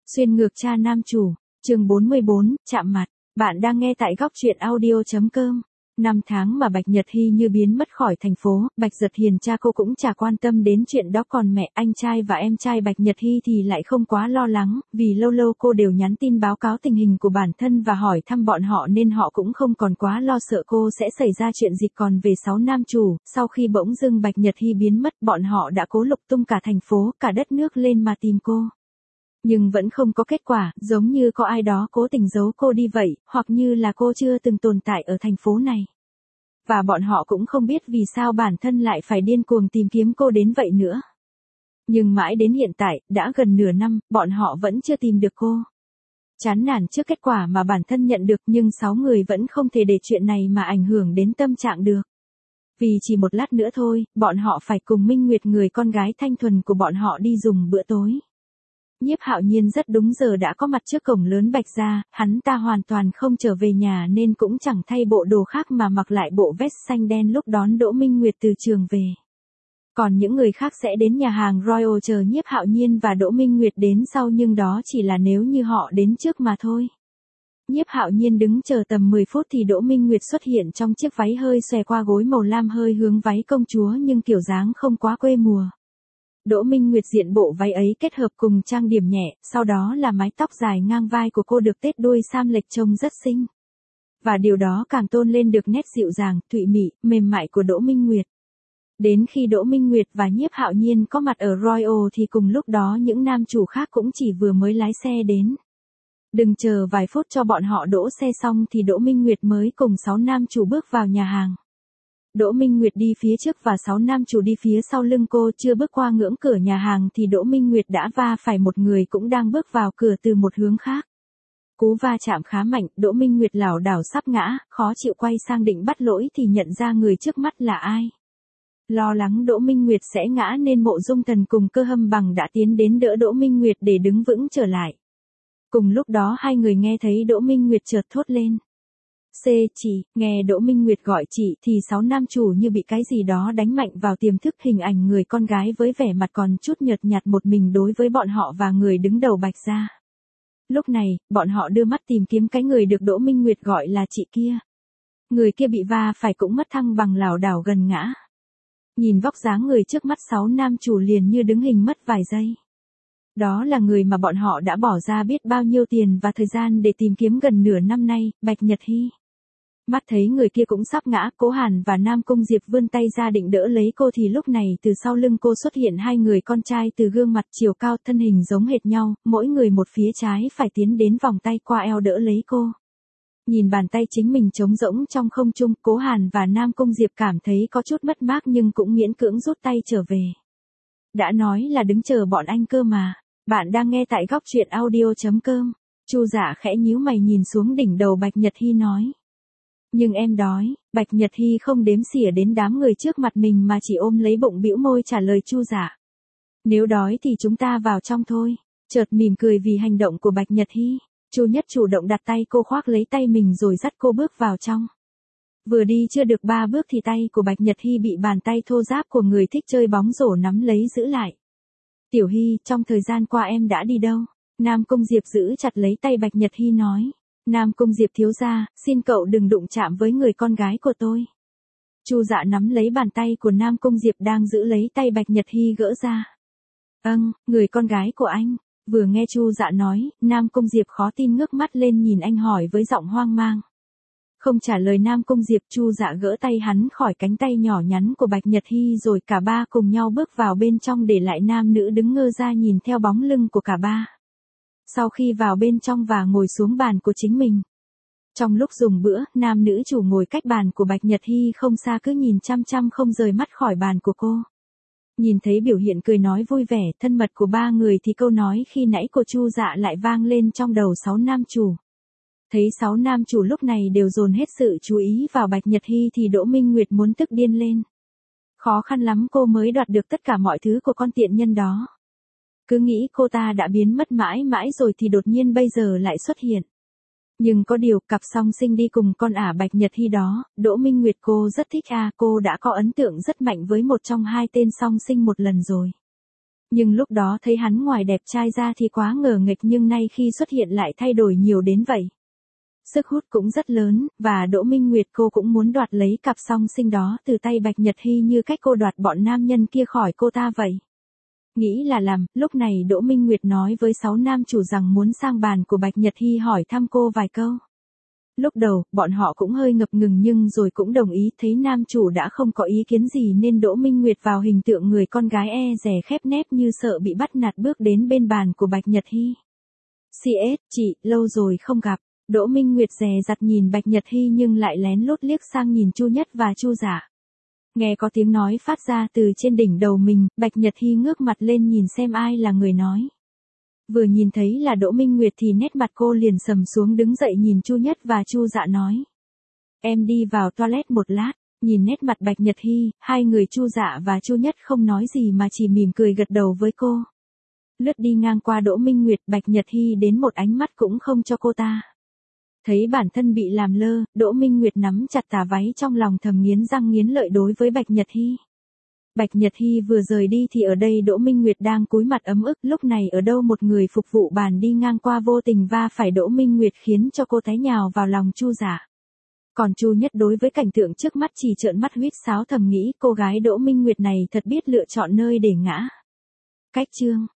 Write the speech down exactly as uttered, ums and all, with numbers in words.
Xuyên ngược cha nam chủ, chương bốn mươi bốn, chạm mặt. Bạn đang nghe tại góc truyện audio chấm com. Năm tháng mà Bạch Nhật Hy như biến mất khỏi thành phố, Bạch Giật Hiền cha cô cũng chả quan tâm đến chuyện đó, còn mẹ, anh trai và em trai Bạch Nhật Hy thì lại không quá lo lắng, vì lâu lâu cô đều nhắn tin báo cáo tình hình của bản thân và hỏi thăm bọn họ nên họ cũng không còn quá lo sợ cô sẽ xảy ra chuyện gì. Còn về sáu nam chủ, sau khi bỗng dưng Bạch Nhật Hy biến mất, bọn họ đã cố lục tung cả thành phố, cả đất nước lên mà tìm cô. Nhưng vẫn không có kết quả, giống như có ai đó cố tình giấu cô đi vậy, hoặc như là cô chưa từng tồn tại ở thành phố này. Và bọn họ cũng không biết vì sao bản thân lại phải điên cuồng tìm kiếm cô đến vậy nữa. Nhưng mãi đến hiện tại, đã gần nửa năm, bọn họ vẫn chưa tìm được cô. Chán nản trước kết quả mà bản thân nhận được, nhưng sáu người vẫn không thể để chuyện này mà ảnh hưởng đến tâm trạng được. Vì chỉ một lát nữa thôi, bọn họ phải cùng Minh Nguyệt, người con gái thanh thuần của bọn họ, đi dùng bữa tối. Nhiếp Hạo Nhiên rất đúng giờ đã có mặt trước cổng lớn Bạch gia, hắn ta hoàn toàn không trở về nhà nên cũng chẳng thay bộ đồ khác mà mặc lại bộ vest xanh đen lúc đón Đỗ Minh Nguyệt từ trường về. Còn những người khác sẽ đến nhà hàng Royal chờ Nhiếp Hạo Nhiên và Đỗ Minh Nguyệt đến sau, nhưng đó chỉ là nếu như họ đến trước mà thôi. Nhiếp Hạo Nhiên đứng chờ tầm mười phút thì Đỗ Minh Nguyệt xuất hiện trong chiếc váy hơi xòe qua gối màu lam, hơi hướng váy công chúa nhưng kiểu dáng không quá quê mùa. Đỗ Minh Nguyệt diện bộ váy ấy kết hợp cùng trang điểm nhẹ, sau đó là mái tóc dài ngang vai của cô được tết đuôi sam lệch trông rất xinh. Và điều đó càng tôn lên được nét dịu dàng, thụy mị, mềm mại của Đỗ Minh Nguyệt. Đến khi Đỗ Minh Nguyệt và Nhiếp Hạo Nhiên có mặt ở Royal thì cùng lúc đó những nam chủ khác cũng chỉ vừa mới lái xe đến. Đừng chờ vài phút cho bọn họ đỗ xe xong thì Đỗ Minh Nguyệt mới cùng sáu nam chủ bước vào nhà hàng. Đỗ Minh Nguyệt đi phía trước và sáu nam chủ đi phía sau lưng cô, chưa bước qua ngưỡng cửa nhà hàng thì Đỗ Minh Nguyệt đã va phải một người cũng đang bước vào cửa từ một hướng khác. Cú va chạm khá mạnh, Đỗ Minh Nguyệt lảo đảo sắp ngã, khó chịu quay sang định bắt lỗi thì nhận ra người trước mắt là ai. Lo lắng Đỗ Minh Nguyệt sẽ ngã nên Mộ Dung Thần cùng Cơ Hâm Bằng đã tiến đến đỡ Đỗ Minh Nguyệt để đứng vững trở lại. Cùng lúc đó hai người nghe thấy Đỗ Minh Nguyệt chợt thốt lên. C chị, nghe Đỗ Minh Nguyệt gọi chị thì sáu nam chủ như bị cái gì đó đánh mạnh vào tiềm thức, hình ảnh người con gái với vẻ mặt còn chút nhợt nhạt một mình đối với bọn họ và người đứng đầu Bạch gia. Lúc này, bọn họ đưa mắt tìm kiếm cái người được Đỗ Minh Nguyệt gọi là chị kia. Người kia bị va phải cũng mất thăng bằng, lảo đảo gần ngã. Nhìn vóc dáng người trước mắt, sáu nam chủ liền như đứng hình mất vài giây. Đó là người mà bọn họ đã bỏ ra biết bao nhiêu tiền và thời gian để tìm kiếm gần nửa năm nay, Bạch Nhật Hy. Mắt thấy người kia cũng sắp ngã, Cố Hàn và Nam Cung Diệp vươn tay ra định đỡ lấy cô thì lúc này từ sau lưng cô xuất hiện hai người con trai, từ gương mặt chiều cao thân hình giống hệt nhau, mỗi người một phía trái phải tiến đến vòng tay qua eo đỡ lấy cô. Nhìn bàn tay chính mình trống rỗng trong không trung, Cố Hàn và Nam Cung Diệp cảm thấy có chút mất mát nhưng cũng miễn cưỡng rút tay trở về. Đã nói là đứng chờ bọn anh cơ mà. Bạn đang nghe tại góc truyện audio chấm com. Chu Dạ khẽ nhíu mày nhìn xuống đỉnh đầu Bạch Nhật Hy nói. Nhưng em đói. Bạch Nhật Hy không đếm xỉa đến đám người trước mặt mình mà chỉ ôm lấy bụng bĩu môi trả lời Chu Dạ. Nếu đói thì chúng ta vào trong thôi. Chợt mỉm cười vì hành động của Bạch Nhật Hy, Chu Nhất chủ động đặt tay cô khoác lấy tay mình rồi dắt cô bước vào trong. Vừa đi chưa được ba bước thì tay của Bạch Nhật Hy bị bàn tay thô ráp của người thích chơi bóng rổ nắm lấy giữ lại. Tiểu Hy, trong thời gian qua em đã đi đâu? Nam Cung Diệp giữ chặt lấy tay Bạch Nhật Hy nói. Nam Cung Diệp thiếu gia, xin cậu đừng đụng chạm với người con gái của tôi. Chu Dạ nắm lấy bàn tay của Nam Cung Diệp đang giữ lấy tay Bạch Nhật Hy gỡ ra. Âng, người con gái của anh. Vừa nghe Chu Dạ nói, Nam Cung Diệp khó tin ngước mắt lên nhìn anh hỏi với giọng hoang mang. Không trả lời Nam Cung Diệp, Chu Dạ gỡ tay hắn khỏi cánh tay nhỏ nhắn của Bạch Nhật Hy rồi cả ba cùng nhau bước vào bên trong, để lại nam nữ đứng ngơ ra nhìn theo bóng lưng của cả ba. Sau khi vào bên trong và ngồi xuống bàn của chính mình. Trong lúc dùng bữa, nam nữ chủ ngồi cách bàn của Bạch Nhật Hy không xa cứ nhìn chăm chăm không rời mắt khỏi bàn của cô. Nhìn thấy biểu hiện cười nói vui vẻ, thân mật của ba người thì câu nói khi nãy của Chu Dạ lại vang lên trong đầu sáu nam chủ. Thấy sáu nam chủ lúc này đều dồn hết sự chú ý vào Bạch Nhật Hy thì Đỗ Minh Nguyệt muốn tức điên lên. Khó khăn lắm cô mới đoạt được tất cả mọi thứ của con tiện nhân đó. Cứ nghĩ cô ta đã biến mất mãi mãi rồi thì đột nhiên bây giờ lại xuất hiện. Nhưng có điều, cặp song sinh đi cùng con ả Bạch Nhật Hy đó, Đỗ Minh Nguyệt cô rất thích à, cô đã có ấn tượng rất mạnh với một trong hai tên song sinh một lần rồi. Nhưng lúc đó thấy hắn ngoài đẹp trai ra thì quá ngờ nghệch, nhưng nay khi xuất hiện lại thay đổi nhiều đến vậy. Sức hút cũng rất lớn, và Đỗ Minh Nguyệt cô cũng muốn đoạt lấy cặp song sinh đó từ tay Bạch Nhật Hy như cách cô đoạt bọn nam nhân kia khỏi cô ta vậy. Nghĩ là làm, lúc này Đỗ Minh Nguyệt nói với sáu nam chủ rằng muốn sang bàn của Bạch Nhật Hy hỏi thăm cô vài câu. Lúc đầu, bọn họ cũng hơi ngập ngừng nhưng rồi cũng đồng ý, thấy nam chủ đã không có ý kiến gì nên Đỗ Minh Nguyệt vào hình tượng người con gái e dè khép nép như sợ bị bắt nạt bước đến bên bàn của Bạch Nhật Hy. xê ét, chị, lâu rồi không gặp. Đỗ Minh Nguyệt dè dặt nhìn Bạch Nhật Hy nhưng lại lén lút liếc sang nhìn Chu Nhất và Chu Dạ. Nghe có tiếng nói phát ra từ trên đỉnh đầu mình, Bạch Nhật Hy ngước mặt lên nhìn xem ai là người nói. Vừa nhìn thấy là Đỗ Minh Nguyệt thì nét mặt cô liền sầm xuống, đứng dậy nhìn Chu Nhất và Chu Dạ nói. Em đi vào toilet một lát. Nhìn nét mặt Bạch Nhật Hy, hai người Chu Dạ và Chu Nhất không nói gì mà chỉ mỉm cười gật đầu với cô. Lướt đi ngang qua Đỗ Minh Nguyệt, Bạch Nhật Hy đến một ánh mắt cũng không cho cô ta. Thấy bản thân bị làm lơ, Đỗ Minh Nguyệt nắm chặt tà váy trong lòng thầm nghiến răng nghiến lợi đối với Bạch Nhật Hy. Bạch Nhật Hy vừa rời đi thì ở đây Đỗ Minh Nguyệt đang cúi mặt ấm ức, lúc này ở đâu một người phục vụ bàn đi ngang qua vô tình va phải Đỗ Minh Nguyệt khiến cho cô té nhào vào lòng Chu Dạ. Còn Chu Nhất đối với cảnh tượng trước mắt chỉ trợn mắt huýt sáo thầm nghĩ cô gái Đỗ Minh Nguyệt này thật biết lựa chọn nơi để ngã. Cách chương